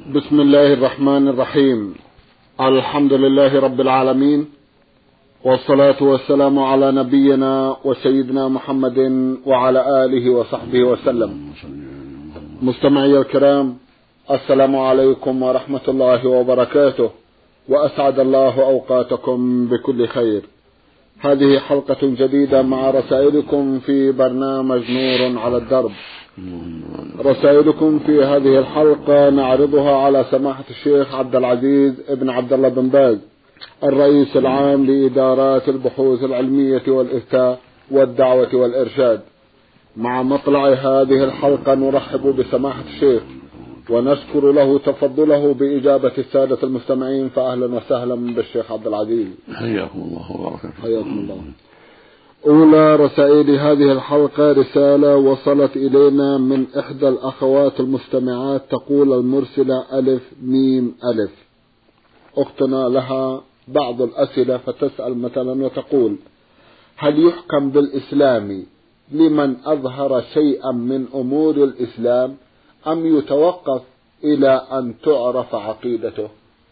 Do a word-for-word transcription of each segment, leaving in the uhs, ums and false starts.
بسم الله الرحمن الرحيم. الحمد لله رب العالمين، والصلاة والسلام على نبينا وسيدنا محمد وعلى آله وصحبه وسلم. مستمعي الكرام، السلام عليكم ورحمة الله وبركاته، وأسعد الله أوقاتكم بكل خير. هذه حلقة جديدة مع رسائلكم في برنامج نور على الدرب. رسائلكم في هذه الحلقة نعرضها على سماحة الشيخ عبد العزيز ابن عبد الله بن باز، الرئيس العام لإدارات البحوث العلمية والإفتاء والدعوة والإرشاد. مع مطلع هذه الحلقة نرحب بسماحة الشيخ ونشكر له تفضله بإجابة السادة المستمعين، فأهلا وسهلا بالشيخ عبد العزيز. حياكم الله وبركاته. حياكم الله. أولى رسائل هذه الحلقة رسالة وصلت إلينا من إحدى الأخوات المستمعات، تقول المرسلة ألف ميم ألف. أختنا لها بعض الأسئلة، فتسأل مثلا وتقول: هل يحكم بالإسلام لمن أظهر شيئا من أمور الإسلام، أم يتوقف إلى أن تعرف عقيدته؟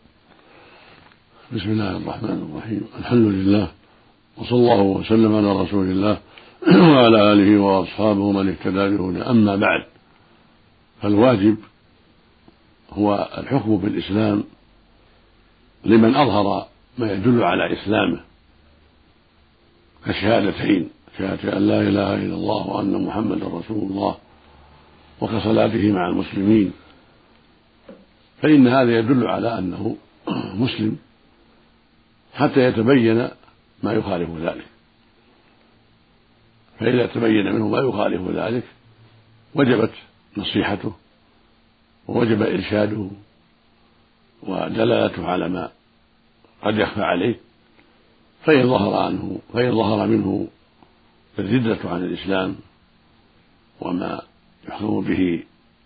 بسم الله الرحمن الرحيم. الحمد لله، وصلى الله وسلم على رسول الله وعلى آله وأصحابه من اهتدى بهداه. أما بعد، فالواجب هو الحكم بالإسلام لمن أظهر ما يدل على إسلامه، كالشهادتين، شهادة أن لا إله إلا الله وأن محمدا رسول الله، وكصلاته مع المسلمين، فإن هذا يدل على أنه مسلم حتى يتبين ما يخالف ذلك. فإذا تبين منه ما يخالف ذلك وجبت نصيحته، ووجب إرشاده ودلالته على ما قد يخفى عليه. فإن ظهر عنه فإن ظهر منه الردة عن الإسلام وما يحكم به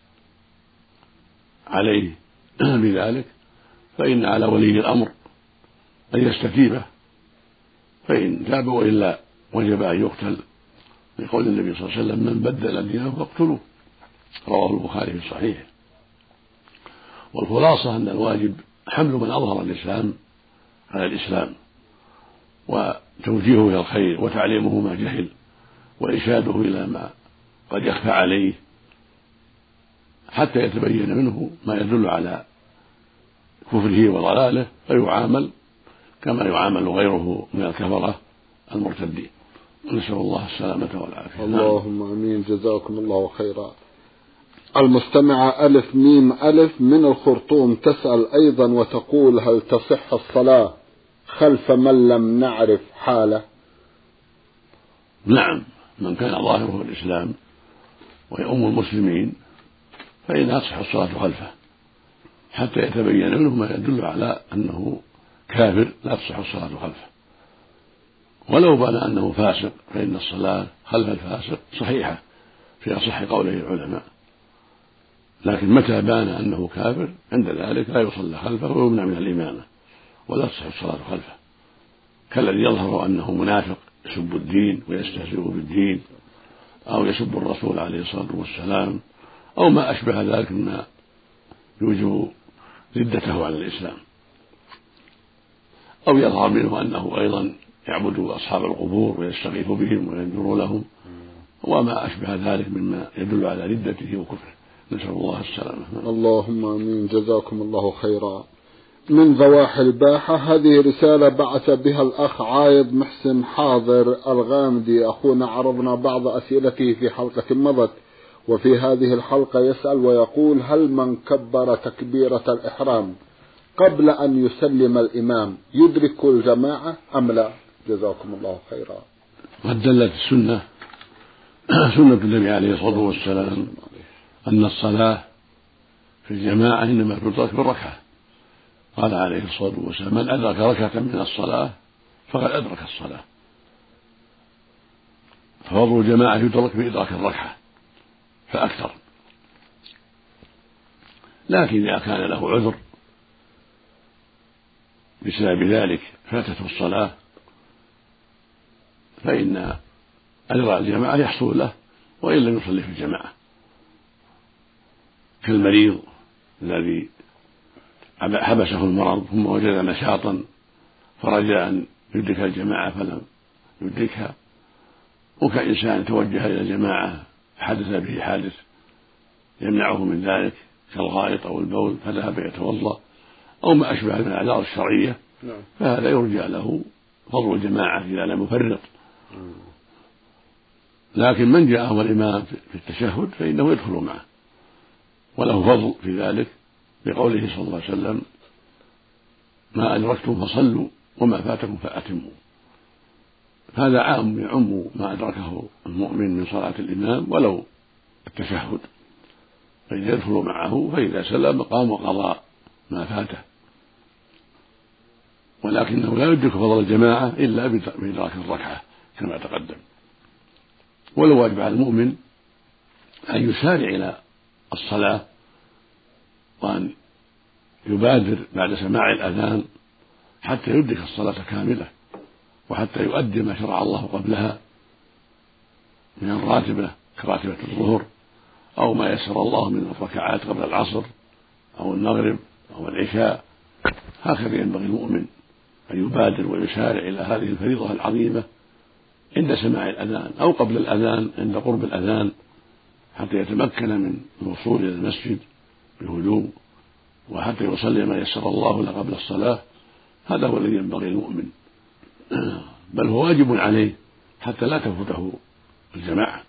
عليه بذلك، فإن على ولي الأمر أن يستتيبه، فإن تاب وإلا وجب أن يقتل، لقول النبي صلى الله عليه وسلم: من بدل دينه فاقتلوه، رواه البخاري في صحيحه. والخلاصة أن الواجب حمل من أظهر الإسلام على الإسلام، وتوجيهه إلى الخير، وتعليمه ما جهل، وإرشاده إلى ما قد يخفى عليه، حتى يتبين منه ما يدل على كفره وضلاله، فيعامل كما يعامل غيره من الكفرة المرتدين. نسأل الله السلامة والعافية. اللهم آمين. جزاكم الله خيرا. المستمعة ألف ميم ألف من الخرطوم تسأل أيضا وتقول: هل تصح الصلاة خلف من لم نعرف حاله؟ نعم، من كان ظاهره الإسلام ويؤم المسلمين فإنها تصح الصلاة خلفه حتى يتبين منه ما يدل على أنه كافر، لا تصح الصلاة خلفه. ولو بان أنه فاسق فإن الصلاة خلف الفاسق صحيحة في أصح قوله العلماء، لكن متى بان أنه كافر عند ذلك لا يصلى خلفه ويمنع من الإمامة، ولا تصح الصلاة خلفه، كالذي يظهر أنه منافق يسب الدين ويستهزئ بالدين، أو يسب الرسول عليه الصلاة والسلام، أو ما أشبه ذلك مما يوجب ردته عن الإسلام، أو يظهر منه أنه أيضا يعبد أصحاب القبور ويستغيث بهم وينذر لهم، وما أشبه ذلك مما يدل على ردته وكفره. نسأل الله السلامة. اللهم آمين. جزاكم الله خيرا. من ضواحي الباحة، هذه رسالة بعث بها الأخ عايض محسن حاضر الغامدي. أخونا عرضنا بعض أسئلته في حلقة مضت، وفي هذه الحلقة يسأل ويقول: هل من كبر تكبيرة الإحرام قبل أن يسلم الإمام يدرك الجماعة أم لا؟ جزاكم الله خيرا. قد دلت السنة سنة النبي عليه الصلاة والسلام أن الصلاة في الجماعة إنما تدرك بالركعة. قال عليه الصلاة والسلام: من أدرك ركعة من الصلاة فقد أدرك الصلاة. ففضل الجماعة يدرك بإدراك الركعة فأكثر. لكن إذا كان له عذر بسبب ذلك فاتته الصلاة، فإن أجر الجماعة يحصل له وإن لم يصلي في الجماعة، كالمريض الذي حبسه المرض ثم وجد نشاطا فرجاء أن يدرك الجماعة فلم يدركها، وكإنسان توجه إلى الجماعة حدث به حادث يمنعه من ذلك كالغائط أو البول فذهب يتوضأ أو ما أشبه من الأعذار الشرعية، فهذا يرجى له فضل الجماعة إذا لم يفرط. لكن من جاءه الإمام في التشهد فإنه يدخل معه وله فضل في ذلك بقوله صلى الله عليه وسلم: ما أدركتم فصلوا وما فاتكم فأتموا. هذا عام يعم ما أدركه المؤمن من صلاة الإمام ولو التشهد، فإذا يدخل معه فإذا سلم قام وقضى ما فاته، ولكنه لا يدرك فضل الجماعة إلا بإدراك الركعة كما تقدم. ولو واجب على المؤمن أن يسارع إلى الصلاة وأن يبادر بعد سماع الأذان حتى يدرك الصلاة كاملة وحتى يؤدي ما شرع الله قبلها من الراتبة كراتبة الظهر أو ما يسر الله من الركعات قبل العصر أو المغرب أو العشاء. هكذا ينبغي المؤمن أن يبادر ويسارع إلى هذه الفريضة العظيمة عند سماع الأذان أو قبل الأذان عند قرب الأذان حتى يتمكن من الوصول إلى المسجد بهدوء وحتى يصلي ما يسر الله له قبل الصلاة. هذا هو الذي ينبغي المؤمن، بل هو واجب عليه حتى لا تفوته الجماعة.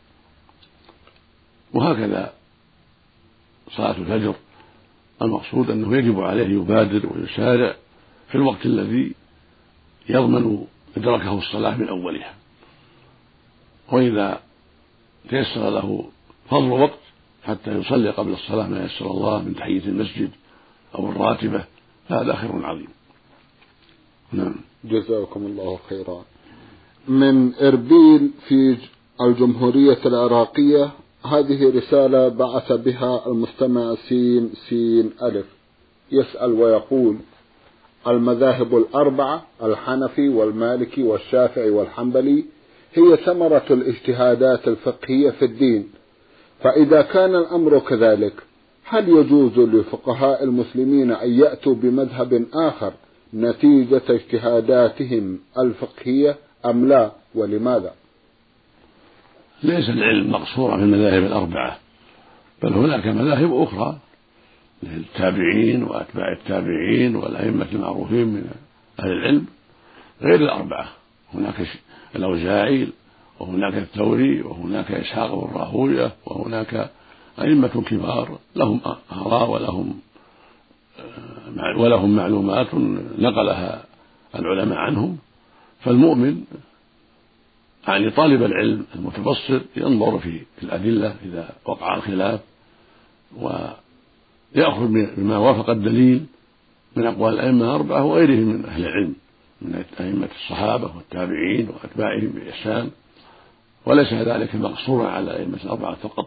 وهكذا صلاة الفجر المقصود أنه يجب عليه يبادر ويسارع في الوقت الذي يضمن إدراكه الصلاة من أولها، وإذا تيسر له فضل وقت حتى يصلي قبل الصلاة ما يسر الله من تحية المسجد أو الراتبة فهذا خير عظيم. نعم. جزاكم الله خيرا. من إربيل في الجمهورية العراقية، هذه رسالة بعث بها المستمع سين سين ألف، يسأل ويقول: المذاهب الأربعة الحنفي والمالكي والشافعي والحنبلي هي ثمرة الاجتهادات الفقهية في الدين، فإذا كان الأمر كذلك هل يجوز لفقهاء المسلمين أن يأتوا بمذهب آخر نتيجة اجتهاداتهم الفقهية أم لا، ولماذا؟ ليس العلم مقصورا في المذاهب الأربعة، بل هناك مذاهب أخرى للتابعين وأتباع التابعين والأئمة المعروفين من أهل العلم غير الأربعة. هناك الأوزاعي وهناك الثوري وهناك إسحاق بن راهوية وهناك أئمة كبار لهم آراء ولهم ولهم معلومات نقلها العلماء عنهم. فالمؤمن يعني طالب العلم المتبصر ينظر في الأدلة إذا وقع الخلاف ويأخذ بما وافق الدليل من أقوال الأئمة الأربعة وغيرهم من أهل العلم من أئمة الصحابة والتابعين وأتباعهم بإحسان، وليس ذلك مقصورا على الأئمة الأربعة فقط،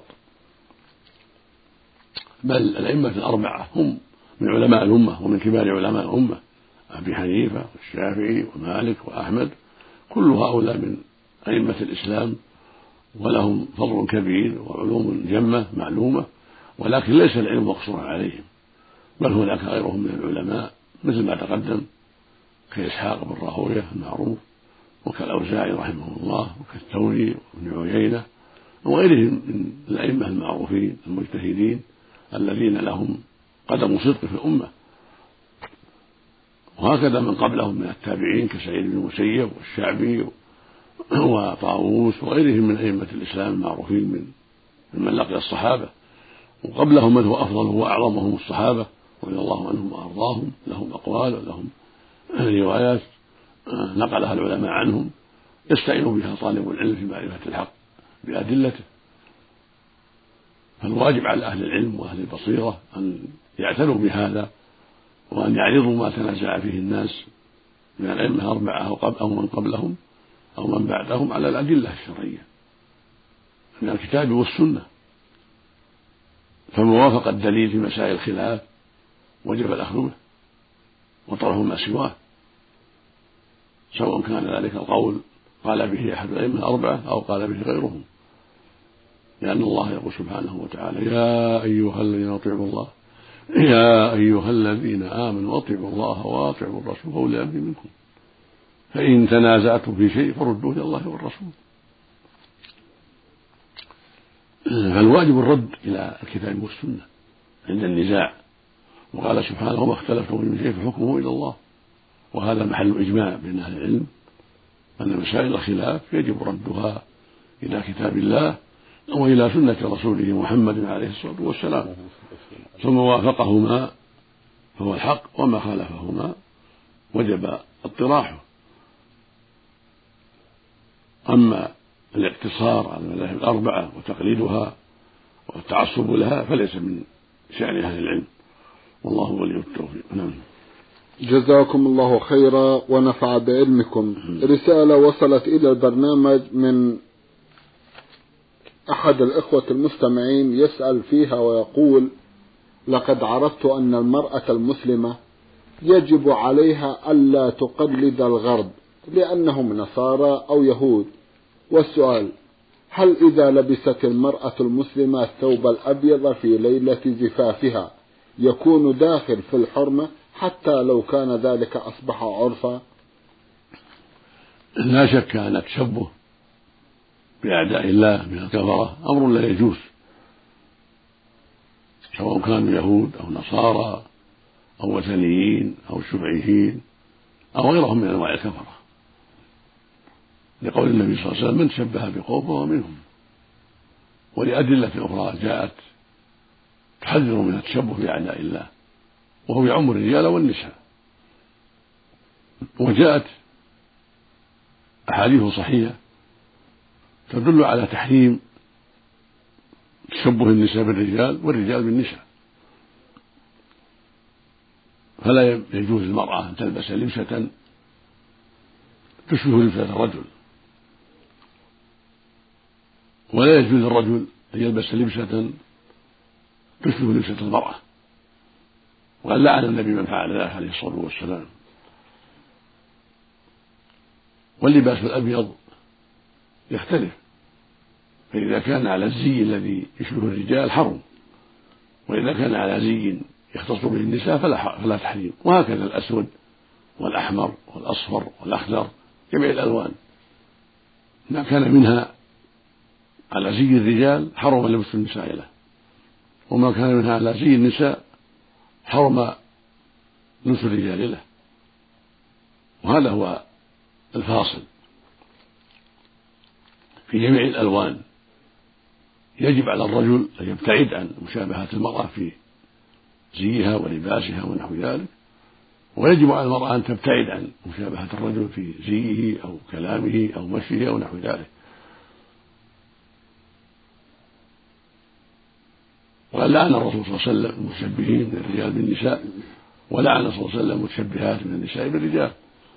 بل الأئمة الأربعة هم من علماء الأمة ومن كبار علماء الأمة، أبي حنيفة والشافعي ومالك وأحمد، كل هؤلاء من أئمة الإسلام ولهم فضل كبير وعلوم جمة معلومة، ولكن ليس العلم مقصورا عليهم، بل هناك غيرهم من العلماء مثل ما تقدم كإسحاق بن راهوية المعروف وكالأوزاعي رحمه الله وكالثوري وابن عيينة وغيرهم من الأئمة المعروفين المجتهدين الذين لهم قدم صدق في الأمة. وهكذا من قبلهم من التابعين كسعيد بن المسيب والشعبي وطاووس وغيرهم من أئمة الإسلام المعروفين من من لقي الصحابة، وقبلهم من هو أفضل وأعظمهم الصحابة رضي الله عنهم وأرضاهم، لهم أقوال ولهم روايات نقلها العلماء عنهم يستعين بها طالب العلم في معرفة الحق بأدلته. فالواجب على أهل العلم وأهل البصيرة أن يعتنوا بهذا وأن يعرضوا ما تنازع فيه الناس من الأئمة الأربعة أو من قبلهم أو من بعدهم على الأدلة الشرعية من الكتاب والسنة، فموافقة الدليل في مسائل الخلاف وجب الأخذ به وطرح ما سواه، سواء كان ذلك القول قال به أحد الأئمة الأربعة أو قال به غيرهم، لأن الله يقول سبحانه وتعالى: يا أيها الذين أطيعوا الله يا أيها الذين آمنوا أطيعوا الله وأطيعوا الرسول وأولي الأمر منكم فإن تنازعتم في شيء فردوه إلى الله والرسول. فالواجب الرد إلى الكتاب والسنة عند النزاع، وقال سبحانه وما اختلفتم من شيء فحكمه إلى الله، وهذا محل إجماع بين أهل العلم أن مسائل الخلاف يجب ردها إلى كتاب الله وإلى سنة رسوله محمد عليه الصلاة والسلام، ثم وافقهما فهو الحق وما خالفهما وجب اطراحه. أما الاقتصار على المذاهب الأربعة وتقليدها والتعصب لها فليس من شأن أهل العلم، والله ولي التوفيق. نعم. جزاكم الله خيرا ونفع بعلمكم. رسالة وصلت إلى البرنامج من أحد الإخوة المستمعين يسأل فيها ويقول: لقد عرفت أن المرأة المسلمة يجب عليها ألا تقلد الغرب لأنهم نصارى أو يهود، والسؤال: هل إذا لبست المرأة المسلمة الثوب الأبيض في ليلة زفافها يكون داخل في الحرمة حتى لو كان ذلك أصبح عرفا؟ لا شك أن التشبه بأعداء الله من الكفرة أمر لا يجوز، سواء كانوا يهود أو نصارى أو وثنيين أو شيوعيين أو غيرهم من أنواع الكفرة، لقول النبي صلى الله عليه وسلم: من تشبه بقوم فهو منهم. ولأدلة أخرى جاءت تحذر من التشبه بأعداء الله، وهو يعم الرجال والنساء. وجاءت أحاديث صحيحة تدل على تحريم تشبه النساء بالرجال والرجال بالنساء، فلا يجوز للمرأة أن تلبس لبسة تشبه لبسة الرجل، ولا يجوز للرجل أن يلبس لبسة تشبه لبسة المرأة، وقد لعن النبي من فعل ذلك عليه الصلاة والسلام. واللباس الأبيض يختلف، فإذا كان على الزي الذي يشبه الرجال حرم، وإذا كان على زي يختص به النساء فلا فلا تحريم. وهكذا الأسود والأحمر والأصفر والأخضر جميع الألوان ما كان منها على زي الرجال حرم لبس النساء له، وما كان منها على زي النساء حرم لبس الرجال له. وهذا هو الفاصل في جميع الألوان. يجب على الرجل أن يبتعد عن مشابهة المرأة في زيها ولباسها ونحو ذلك، ويجب على المرأة أن تبتعد عن مشابهة الرجل في زيه أو كلامه أو مشيه أو نحو ذلك. وقد لعن الرسول صلى الله عليه وسلم المتشبهين من الرجال بالنساء، ولعن صلى الله عليه وسلم المتشبهات من النساء بالرجال.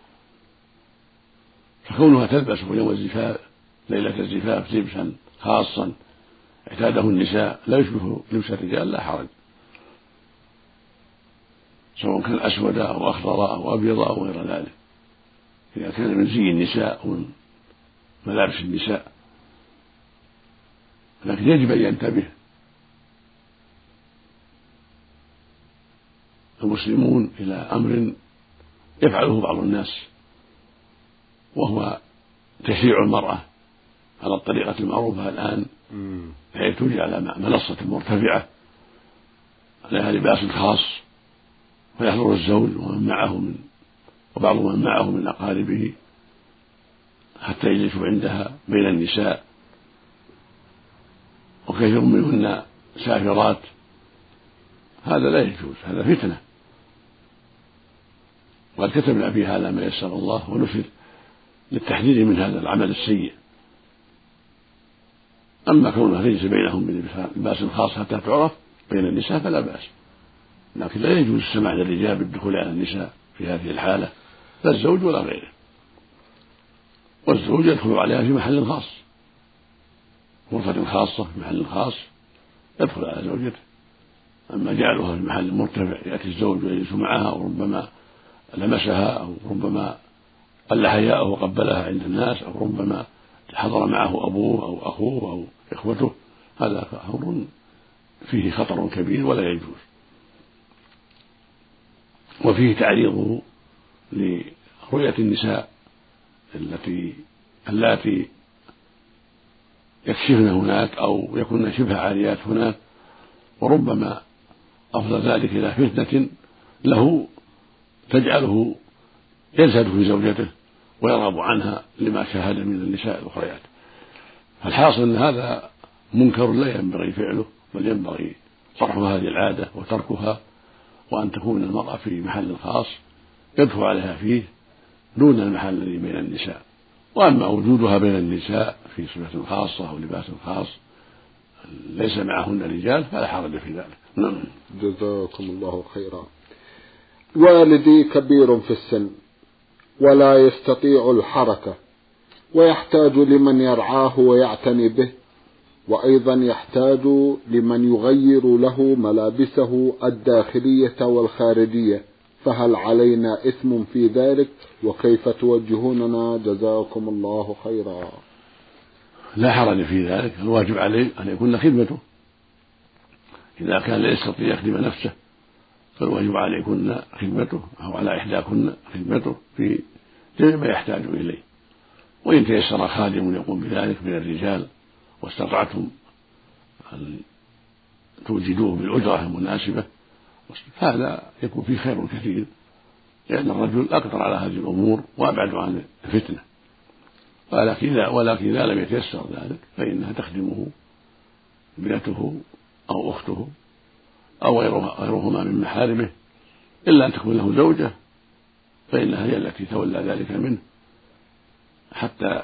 فكونها تلبس يوم الزفاف ليلة الزفاف لبسا خاصا اعتاده النساء لا يشبه لبس الرجال لا حرج، سواء كان أسود أو أخضر أو أبيض أو غير ذلك، إذا كان من زي النساء أو من ملابس النساء. لكن يجب أن ينتبه المسلمون إلى أمر يفعله بعض الناس، وهو تشييع المرأة على الطريقة المعروفة الآن، بحيث توجد على منصة مرتفعة عليها لباس خاص، ويحضر الزوج ومن معه من وبعض من معه من أقاربه حتى يجلسوا عندها بين النساء، وكثير منهن سافرات. هذا لا يجوز، هذا فتنة، وقد كتبنا في هذا ما يسر الله ونشر للتحذير من هذا العمل السيء. أما كونها تجلس بينهم بلباس خاص حتى تعرف بين النساء فلا بأس، لكن لا يجوز السماع للرجال بالدخول على النساء في هذه الحالة، لا الزوج ولا غيره. والزوج يدخل عليها في محل خاص، غرفة خاصة في محل خاص يدخل على زوجته. أما جعلها في محل مرتفع يأتي الزوج ويجلس معها وربما لمسها أو ربما قل حياءه وقبلها عند الناس أو ربما حضر معه أبوه أو أخوه أو إخوته، هذا أمر فيه خطر كبير ولا يجوز. وفيه تعريضه لرؤية النساء التي اللاتي يكشفن هناك أو يكون شبه عاريات هناك، وربما أفضل ذلك إلى فتنة له تجعله يزهد في زوجته ويرغب عنها لما شاهد من النساء الأخريات. فالحاصل أن هذا منكر لا ينبغي فعله، بل ينبغي طرح هذه العادة وتركها، وأن تكون المرأة في محل خاص يدخل عليها فيه دون المحل الذي بين النساء. وأما وجودها بين النساء في صفة خاصة أو لباس خاص ليس معهن رجال فلا حرج في ذلك. نعم. جزاكم الله خيرا. والدي كبير في السن ولا يستطيع الحركة، ويحتاج لمن يرعاه ويعتني به، وأيضا يحتاج لمن يغير له ملابسه الداخلية والخارجية، فهل علينا إثم في ذلك؟ وكيف توجهوننا جزاكم الله خيرا. لا حرج في ذلك، الواجب عليه أن يكون خدمته. إذا كان لا يستطيع يخدم نفسه فالواجب عليه يكون خدمته، أو على إحداكن خدمته في جميع ما يحتاج إليه. وإن تيسر خادم يقوم بذلك من الرجال واستطعتم أن توجدوه بالأجرة المناسبة هذا يكون فيه خير كثير، لأن الرجل أقدر على هذه الأمور وأبعد عن الفتنة. ولكن إذا لم يتيسر ذلك فإنها تخدمه ابنته أو أخته أو غيرهما من محارمه، إلا أن تكون له زوجة فإنها هي التي تولى ذلك منه حتى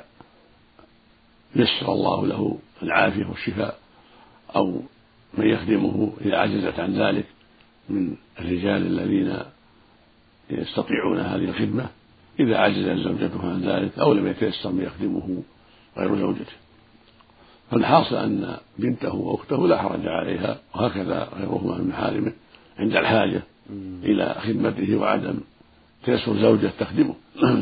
يسر الله له العافية والشفاء، أو من يخدمه إذا عجزت عن ذلك من الرجال الذين يستطيعون هذه الخدمة إذا عجزت زوجته عن ذلك أو لم يتيسر من يخدمه غير زوجته. فالحاصل أن بنته وأخته لا حرج عليها، وهكذا غيرهما من محارمه عند الحاجة إلى خدمته وعدم تيسر زوجة تخدمه.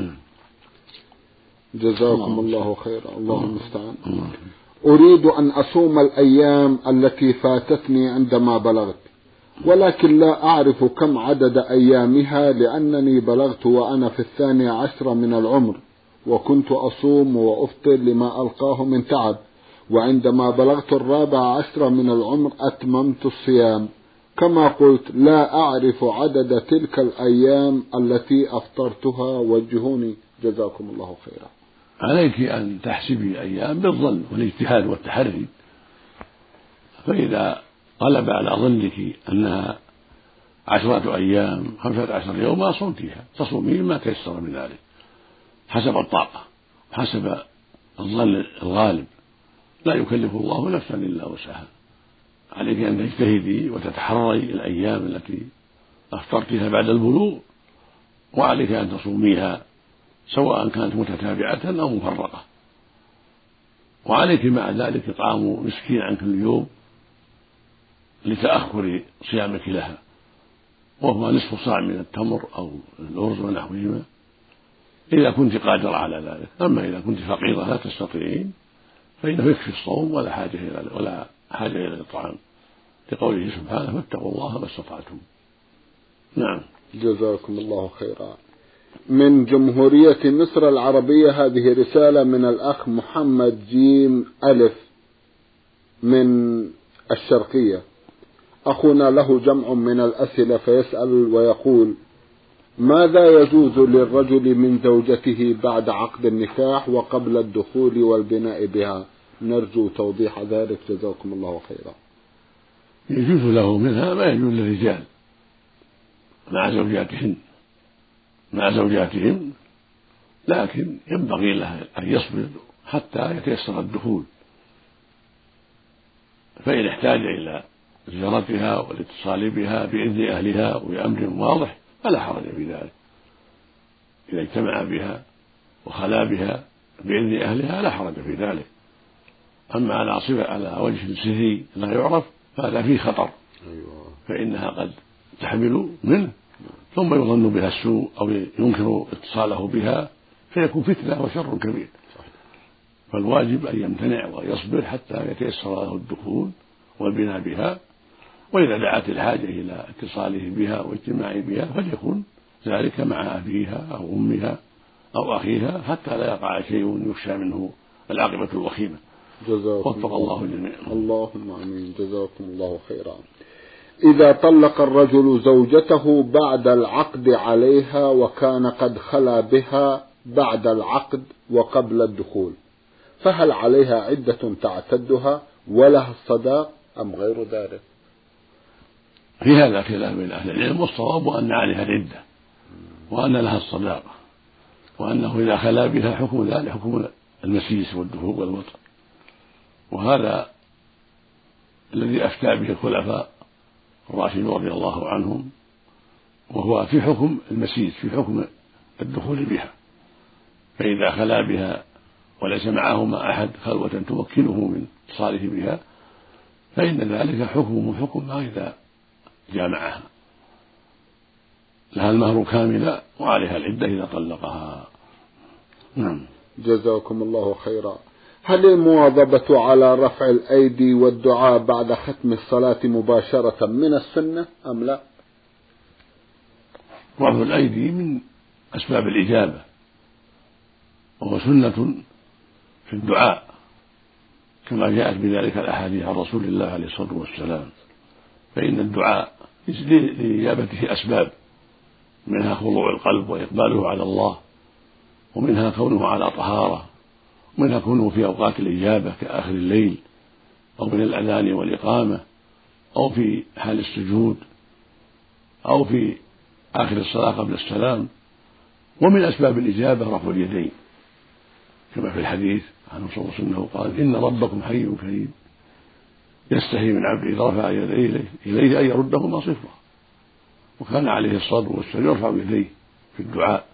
جزاكم الله خيرا. الله المستعان. أريد أن أصوم الأيام التي فاتتني عندما بلغت، ولكن لا أعرف كم عدد أيامها، لأنني بلغت وأنا في الثاني عشر من العمر، وكنت أصوم وأفطر لما ألقاه من تعب، وعندما بلغت الرابع عشر من العمر أتممت الصيام. كما قلت لا أعرف عدد تلك الأيام التي أفطرتها، وجهوني جزاكم الله خيرا. عليك أن تحسبي الأيام بالظن والاجتهاد والتحري، فإذا غلب على ظنك أنها عشرة أيام خمسة عشر يوما صمتها، تصومين ما تيسر من ذلك حسب الطاقة حسب الظن الغالب، لا يكلف الله نفسا إلا وسعها. عليك أن تجتهدي وتتحري الأيام التي أفطرتها بعد البلوغ، وعليك أن تصوميها سواء كانت متتابعة أو مفرقة، وعليك مع ذلك إطعام مسكين عن كل يوم لتأخر صيامك لها، وهو نصف صاع من التمر أو الأرز ونحوهما إذا كنت قادرة على ذلك. أما إذا كنت فقيرة لا تستطيعين فإنه يكفي الصوم ولا حاجة إلى ولا حاجة إلى الإطعام، لقوله سبحانه فاتقوا الله ما استطعتم. نعم. جزاكم الله خيرا. من جمهورية مصر العربية، هذه رسالة من الأخ محمد جيم ألف من الشرقية. أخونا له جمع من الأسئلة فيسأل ويقول: ماذا يجوز للرجل من زوجته بعد عقد النكاح وقبل الدخول والبناء بها؟ نرجو توضيح ذلك جزاكم الله خيرا. يجوز له منها ما يجوز للرجال مع زوجاتهن مع زوجاتهم، لكن ينبغي له أن يصبر حتى يتيسر الدخول، فإن احتاج إلى زيارتها والاتصال بها بإذن أهلها وبأمر واضح فلا حرج في ذلك. إذا اجتمع بها وخلا بها بإذن أهلها لا حرج في ذلك. أما على صفة على وجه سري لا يعرف فهذا فيه خطر، فإنها قد تحمل منه ثم يظن بها السوء أو ينكر اتصاله بها فيكون فتنة وشر كبير. فالواجب أن يمتنع ويصبر حتى يتيسر له الدخول والبناء بها، وإذا دعت الحاجة إلى اتصاله بها واجتماع بها فليكن ذلك مع أبيها أو أمها أو أخيها حتى لا يقع شيء يخشى منه العاقبة الوخيمة. وفق الله جميعا. اللهم آمين. جزاكم الله خيرا. إذا طلق الرجل زوجته بعد العقد عليها وكان قد خلا بها بعد العقد وقبل الدخول، فهل عليها عدة تعتدها ولها الصداق أم غير ذلك؟ في هذا خلاف بين أهل العلم، والصواب أن عليها العدة وأن لها الصداقة، وأنه إذا خلا بها حكم ذلك حكم المسيس والدخول والوطء، وهذا الذي أفتى به الخلفاء الراشدون رضي الله عنهم، وهو في حكم المسيس في حكم الدخول بها، فإذا خلا بها وليس معهما أحد خلوة تمكنه من اتصاله بها فإن ذلك حكمه حكم ما إذا جامعها، لها المهر كاملا وعليها العدة إذا طلقها. نعم. جزاكم الله خيرا. هل المواظبة على رفع الأيدي والدعاء بعد ختم الصلاة مباشرة من السنة أم لا؟ رفع الأيدي من أسباب الإجابة، وهو سنة في الدعاء كما جاءت بذلك الأحاديث عن رسول الله عليه الصلاة والسلام، فإن الدعاء لإجابته أسباب، منها خضوع القلب وإقباله على الله، ومنها كونه على طهارة، ومنها كونه في أوقات الإجابة كآخر الليل أو من الأذان والإقامة أو في حال السجود أو في آخر الصلاة قبل السلام. ومن أسباب الإجابة رفع اليدين كما في الحديث عنه صلى الله عليه وسلم قال: إن ربكم حي كريم يستحي من عبده إذا رفع يديه إليه أن يردهما صفرا. وكان عليه الصلاة والسلام يرفع يديه في الدعاء،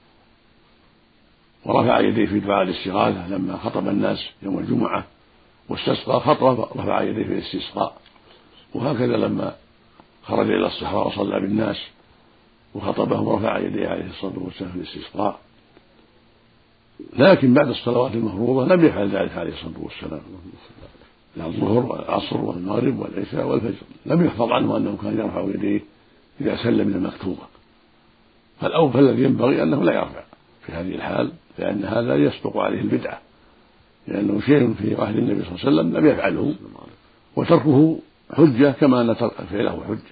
ورفع يديه في دعاء الاستغاثة لما خطب الناس يوم الجمعة واستسقى خطبة رفع يديه في الاستسقاء، وهكذا لما خرج إلى الصحراء وصلى بالناس وخطبهم رفع يديه عليه الصلاة والسلام في الاستسقاء. لكن بعد الصلوات المفروضة لم يفعل ذلك عليه الصلاة والسلام، الظهر والعصر والمغرب والعشاء والفجر لم يحفظ عنه أنه كان يرفع يديه إذا سلم من المكتوبة، فالأول الذي ينبغي أنه لا يرفع في هذه الحال، لأن هذا يصدق عليه البدعة، لأنه شيء في عهد النبي صلى الله عليه وسلم لم يفعله، وتركه حجة كما أن فعله حجة.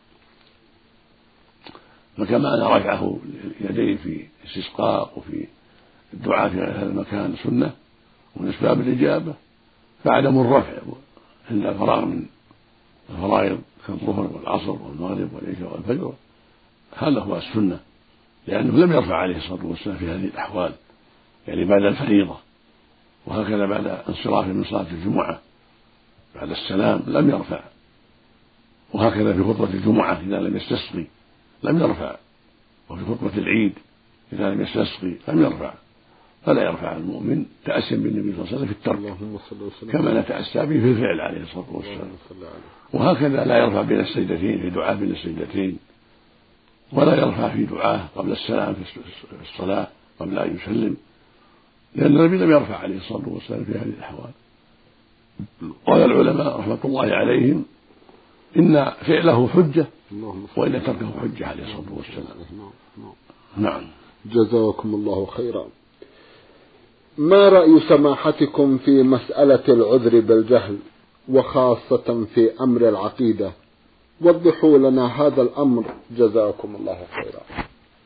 فكما أن رفعه يديه في الاستسقاء وفي الدعاء في هذا المكان سنة ومن أسباب الإجابة، فعدم الرفع عند الفراغ من الفرائض كالظهر والعصر والمغرب والعشاء والفجر هذا هو السنة، لأنه لم يرفع عليه الصلاة والسلام في هذه الأحوال، يعني بعد الفريضة، وهكذا بعد انصرافه من صلاة الجمعة بعد السلام لم يرفع، وهكذا في خطبة الجمعة إذا لم يستسقي لم يرفع، وفي خطبة العيد إذا لم يستسقي لم يرفع، فلا يرفع المؤمن تأسيا بالنبي صلى الله عليه وسلم في الترك كما نتأسى به في الفعل عليه الصلاة والسلام. وهكذا لا يرفع بين السجدتين في دعاء بين السجدتين، ولا يرفع في دعاء قبل السلام في الصلاة قبل أن يسلم، لأن النبي لم يرفع عليه الصلاة والسلام في هذه الأحوال. قال العلماء رحمة الله عليهم إن فعله حجة وإن تركه حجة عليه الصلاة والسلام. نعم. جزاكم الله خيرا. ما رأي سماحتكم في مسألة العذر بالجهل وخاصة في أمر العقيدة؟ وضحوا لنا هذا الأمر جزاكم الله خيرا.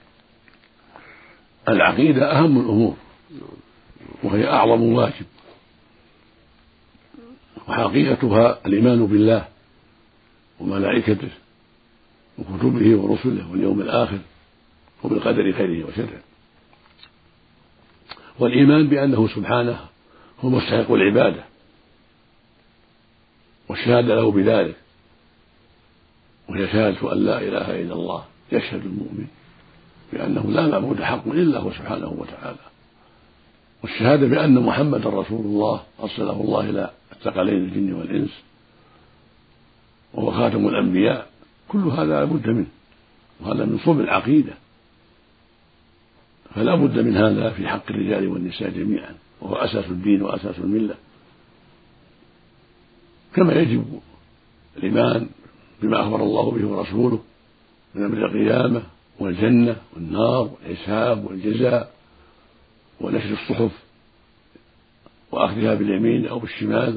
العقيدة أهم الأمور وهي أعظم واجب، وحقيقتها الإيمان بالله وملائكته وكتبه ورسله واليوم الآخر وبالقدر خيره وشره، والإيمان بأنه سبحانه هو مستحق العبادة والشهادة له بذلك، وهي شهادة أن لا إله إلا الله، يشهد المؤمن بأنه لا معبود حق إلا هو سبحانه وتعالى، والشهادة بأن محمدا رسول الله أرسله الله إلى الثقلين الجن والإنس وهو خاتم الأنبياء، كل هذا لا بد منه، وهذا من صلب العقيدة، فلا بد من هذا في حق الرجال والنساء جميعا، وهو أساس الدين وأساس الملة. كما يجب الإيمان بما أخبر الله به ورسوله من أمر القيامة والجنة والنار والحساب والجزاء ونشر الصحف وأخذها باليمين أو بالشمال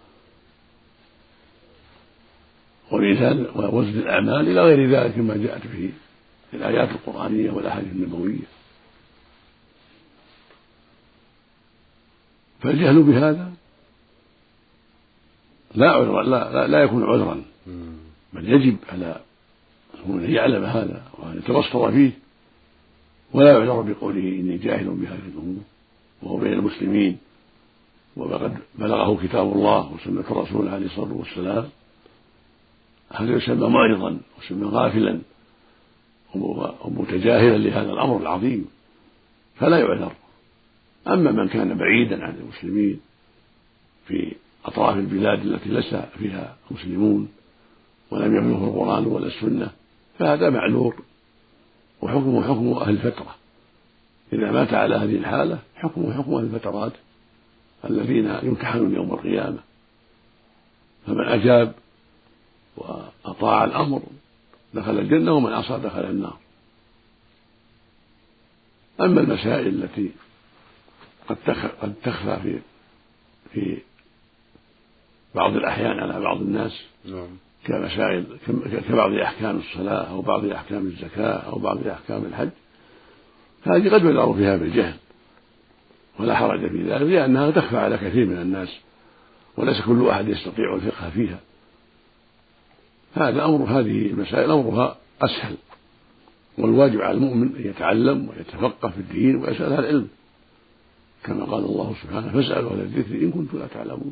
وميزان ووزن الأعمال إلى غير ذلك مما جاءت به الآيات القرآنية والأحاديث النبوية. فالجهل بهذا لا عذر لا, لا, لا يكون عذرا، بل يجب على أن يعلم هذا وأن يتبصر فيه، ولا يعذر بقوله إني جاهل بهذه الأمور وهو بين المسلمين وقد بلغه كتاب الله وسنة الرسول عليه الصلاة والسلام. هذا يسمى معرضا ويسمى غافلا ومتجاهلا لهذا الأمر العظيم، فلا يعذر. أما من كان بعيدا عن المسلمين في أطراف البلاد التي ليس فيها مسلمون ولم يبلغه القرآن ولا السنة فهذا معذور، وحكمه حكم أهل الفترة. إذا مات على هذه الحالة حكمه حكم أهل الفترات الذين يمتحنون يوم القيامة. فمن أجاب وأطاع الأمر دخل الجنة، ومن عصى دخل النار. أما المسائل التي قد تخفى في في بعض الأحيان على بعض الناس كمسائل كبعض أحكام الصلاة أو بعض أحكام الزكاة أو بعض أحكام الحج، هذه قد يعذر فيها بالجهل ولا حرج في ذلك، لأنها تخفى على كثير من الناس وليس كل أحد يستطيع الفقه فيها. هذا أمر هذه المسائل أمرها أسهل، والواجب على المؤمن أن يتعلم ويتفقه في الدين ويسأل أهل العلم، كما قال الله سبحانه فاسألوا أهل الذكر إن كنتم لا تعلمون.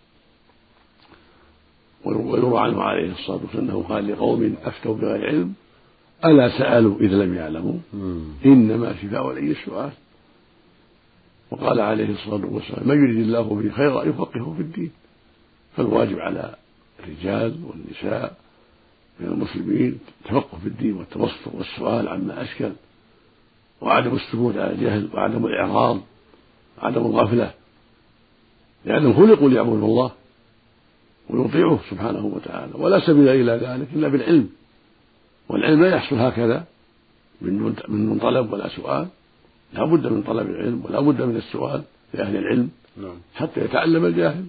ويروى عنه عليه الصلاة والسلام أنه قال لقوم أفتوا بغير علم ألا سألوا إذا لم يعلموا إنما شفاء العي السؤال. وقال عليه الصلاة والسلام من يريد الله به خيرا يفقهه في الدين. فالواجب على الرجال والنساء من المسلمين التفقه في الدين والتبصر والسؤال عما أشكل، وعدم السكوت على الجهل وعدم الإعراض وعدم الغفلة، لأنهم خلقوا ليعبدوا الله ويطيعوه سبحانه وتعالى، ولا سبيل إلى ذلك إلا بالعلم. والعلم لا يحصل هكذا من طلب ولا سؤال، لا بد من طلب العلم ولا بد من السؤال لأهل العلم حتى يتعلم الجاهل.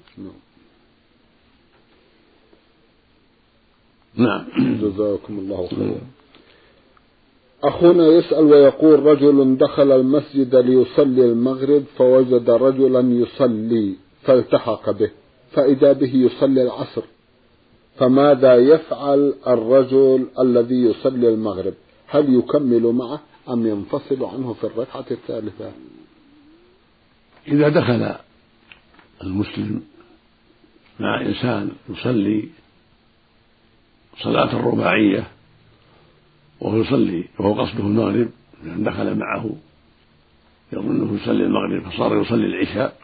نعم. جزاكم الله خيرا. أخونا يسأل ويقول رجل دخل المسجد ليصلي المغرب فوجد رجلا يصلي فالتحق به، فإذا به يصلي العصر، فماذا يفعل الرجل الذي يصلي المغرب؟ هل يكمل معه أم ينفصل عنه في الركعة الثالثة؟ إذا دخل المسلم مع إنسان يصلي صلاة الرباعية وهو يصلي وهو قصده المغرب، لأن دخل معه يظنه يصلي المغرب فصار يصلي العشاء،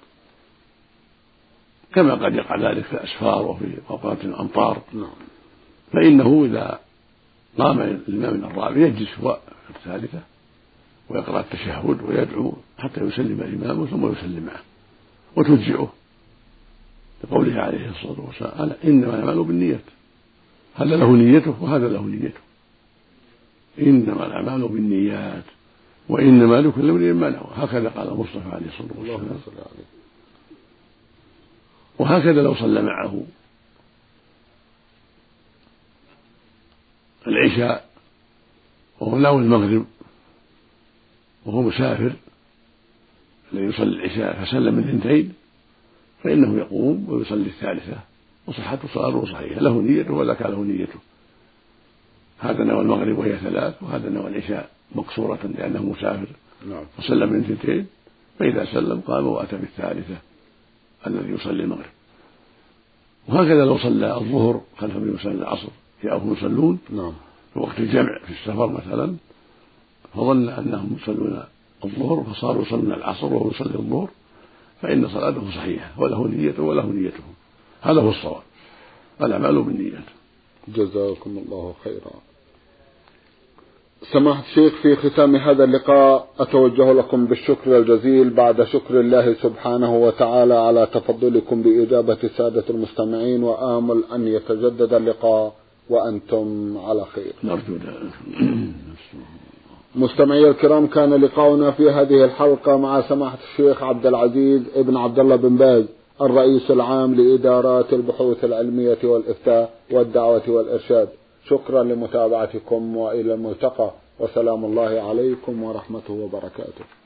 كما قد يقع ذلك في الأسفار وفي أوقات الأمطار، فإنه إذا قام الإمام من الرابع يجلس هو في الثالثة ويقرأ التشهد ويدعو حتى يسلم الإمام ثم يسلم معه وتجزئه، لقوله عليه الصلاة والسلام إنما الأعمال بالنيات. هذا له نيته وهذا له نيته، إنما الأعمال بالنيات وإنما لكل امرئ ما نوى، هكذا قال المصطفى عليه الصلاة والسلام. وهكذا لو صلى معه العشاء وهو ناوي المغرب وهو مسافر الذي يصلي العشاء فسلم من اثنتين، فإنه يقوم ويصلي الثالثة وصحة صلاته صحيحة، له نيته وذاك له نيته. هذا نوى المغرب وهي ثلاث، وهذا نوى العشاء مقصورة لأنه مسافر وسلم من اثنتين، فإذا سلم قام وأتى بالثالثة الذي يصلي المغرب. وهكذا لو صلى الظهر خلف من يصلي العصر جاءهم يصلون في وقت الجمع في السفر مثلا، فظن أنهم يصلون الظهر فصاروا يصلون العصر وهو يصلي الظهر، فإن صلاته صحيحة وله نيته وله نيته. هذا هو الصواب، الأعمال بالنيات. جزاكم الله خيرا. سماحة الشيخ، في ختام هذا اللقاء أتوجه لكم بالشكر الجزيل بعد شكر الله سبحانه وتعالى على تفضلكم بإجابة سادة المستمعين، وآمل أن يتجدد اللقاء وأنتم على خير. نرجو ذلك. مستمعي الكرام، كان لقاؤنا في هذه الحلقة مع سماحة الشيخ عبد العزيز ابن عبد الله بن باز الرئيس العام لإدارات البحوث العلمية والإفتاء والدعوة والإرشاد. شكرا لمتابعتكم وإلى الملتقى، وسلام الله عليكم ورحمته وبركاته.